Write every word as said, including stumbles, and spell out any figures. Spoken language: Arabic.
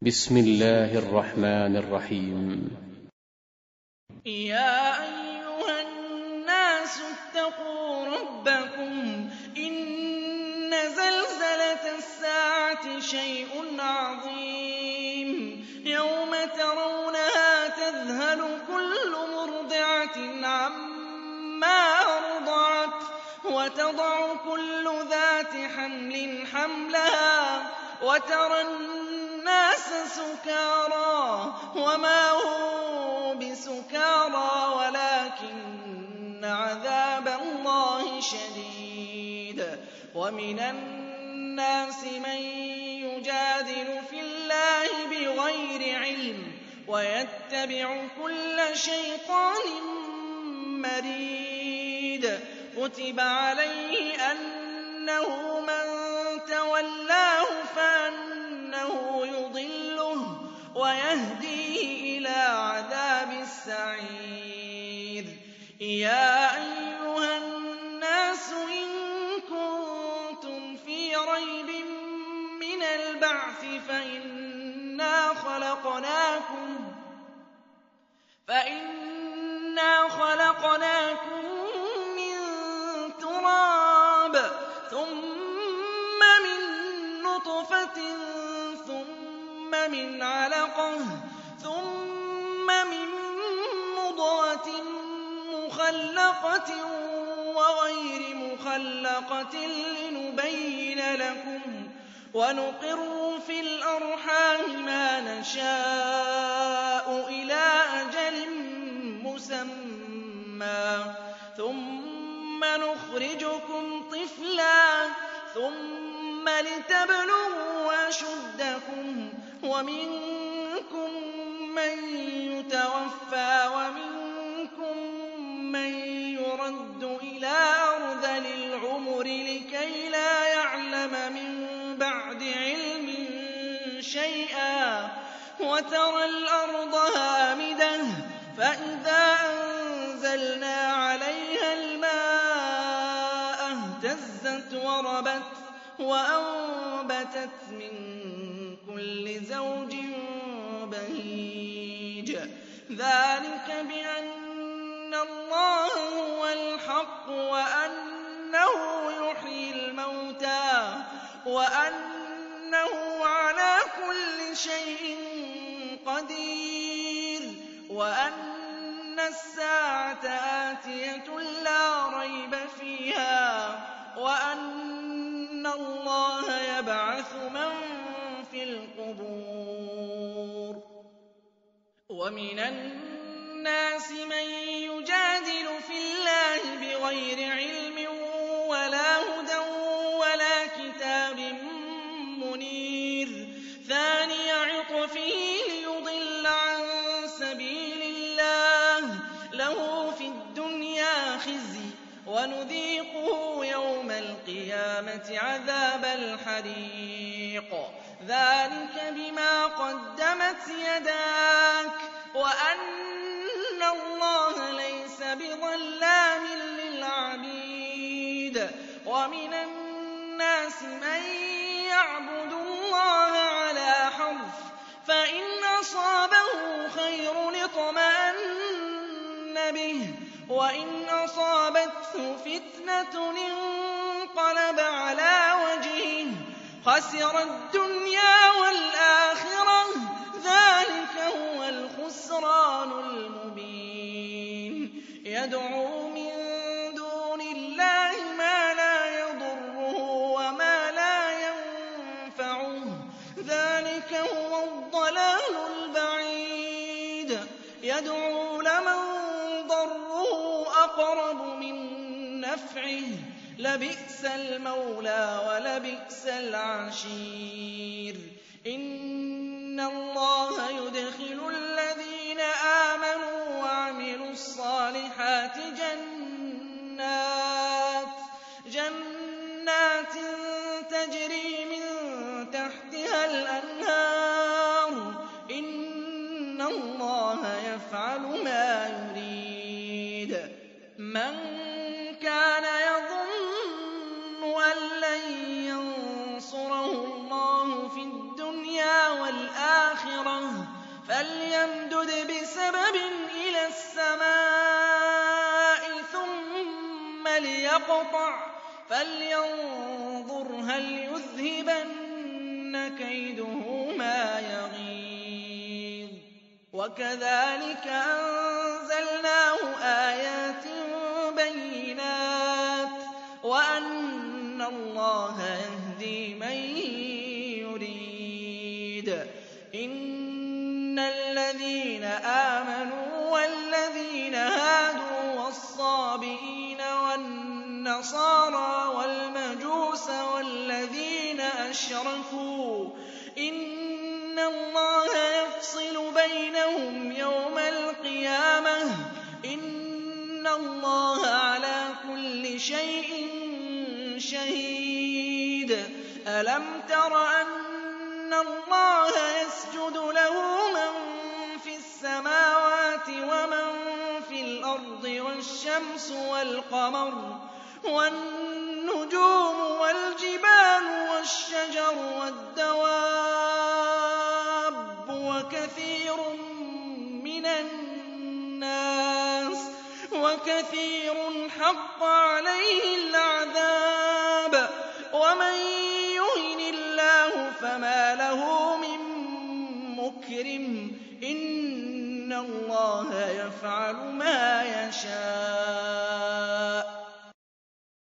بسم الله الرحمن الرحيم. يا أيها الناس اتقوا ربكم إن زلزلة الساعة شيء عظيم يوم ترونها تذهل كل مرضعة عما أرضعت وتضع كل ذات حمل حملها وترى الناس سكارى وما هم بسكارى ولكن عذاب الله شديد. ومن الناس من يجادل في الله بغير علم ويتبع كل شيطان مريد. كتب عليه أنه من تولاه فأنه يضله ويهديه إلى عذاب السعير. يا أيها الناس إن كنتم في ريب من البعث فإنا خلقناكم فإنا خلقناكم من تراب ثم من نطفة ثم من علقة ثم من مضغة مخلقة وغير مخلقة لنبين لكم ونقر في الأرحام ما نشاء إلى أجل مسمى ثم نخرجكم طفلا ثم لتبلغوا أشدكم ومنكم من يتوفى ومنكم من يرد إلى أرذل العمر لكي لا يعلم من بعد علم شيئا وترى الأرض هامدة فإذا أنزلنا عليها الماء اهتزت وربت وأنبتت من كل زوج بهيج. ذلك بأن الله هو الحق وأنه يحيي الموتى وأنه على كل شيء قدير وأن الساعة آتية لا ريب فيها وأن الله يبعث من في القبور. ومن الناس من يجادل في الله بغير علم ولا هدى ولا كتاب منير. ثاني عطفه ليضل عن سبيل الله له في الدنيا خزي ونذيقه يوم القيامة عذاب الحريق. ذلك بما قدمت يداك وأن الله ليس بظلام للعبيد. ومن الناس من يعبد الله على حرف فإن أصابه خير اطمأن به وإن أصابته فتنة انقلب على وجهه خسر الدنيا والآخرة ذلك هو الخسران المبين. يدعو من دون الله ما لا يضره وما لا ينفعه ذلك هو الضلال البعيد. يدعو لمن ضره أقرب من نفعه لبئس المولى ولبئس العشير. إن الله يدخل الذين آمنوا وعملوا الصالحات جنات جنات تجري من تحتها الأنهار إن الله يفعل ما يريد. من كان يظن أن لن ينصره الله في الدنيا الْآخِرَةِ فَلْيَمْدُدْ بِسَبَبٍ إِلَى السَّمَاءِ ثُمَّ لِيَقْطَعْ فَلْيَنظُرْ هَلْ يُذْهِبَنَّ كَيْدُهُ مَا يَغِيظُ وَكَذَٰلِكَ أَنزَلْنَاهُ آيَاتٍ بَيِّنَاتٍ وَأَنَّ اللَّهَ يَهْدِي مَن يُرِيدُ إِنَّ الَّذِينَ آمَنُوا وَالَّذِينَ هَادُوا وَالصَّابِئِينَ وَالنَّصَارَىٰ وَالْمَجُوسَ وَالَّذِينَ أَشْرَكُوا إِنَّ اللَّهَ يَفْصِلُ بَيْنَهُمْ يَوْمَ الْقِيَامَةِ ۗ إِنَّ اللَّهَ عَلَىٰ كُلِّ شَيْءٍ شَهِيدٌ أَلَمْ تَرَ أَنَّ اللَّهَ يَسْجُدُ لَهُ مَن فِي السَّمَاوَاتِ وَمَن في الْأَرْضِ وَالشَّمْسُ وَالْقَمَرُ وَالنُّجُومُ وَالْجِبَالُ وَالشَّجَرُ وَالدَّوَابُّ وَكَثِيرٌ مِّنَ النَّاسِ وَكَثِيرٌ حَقَّ عَلَيْهِ الْعَذَابُ وَمَن يُهِنِ اللَّهُ فَمَا لَهُ مِن مُّكْرِمٍ إِنَّ اللَّهَ يَفْعَلُ مَا يَشَاءُ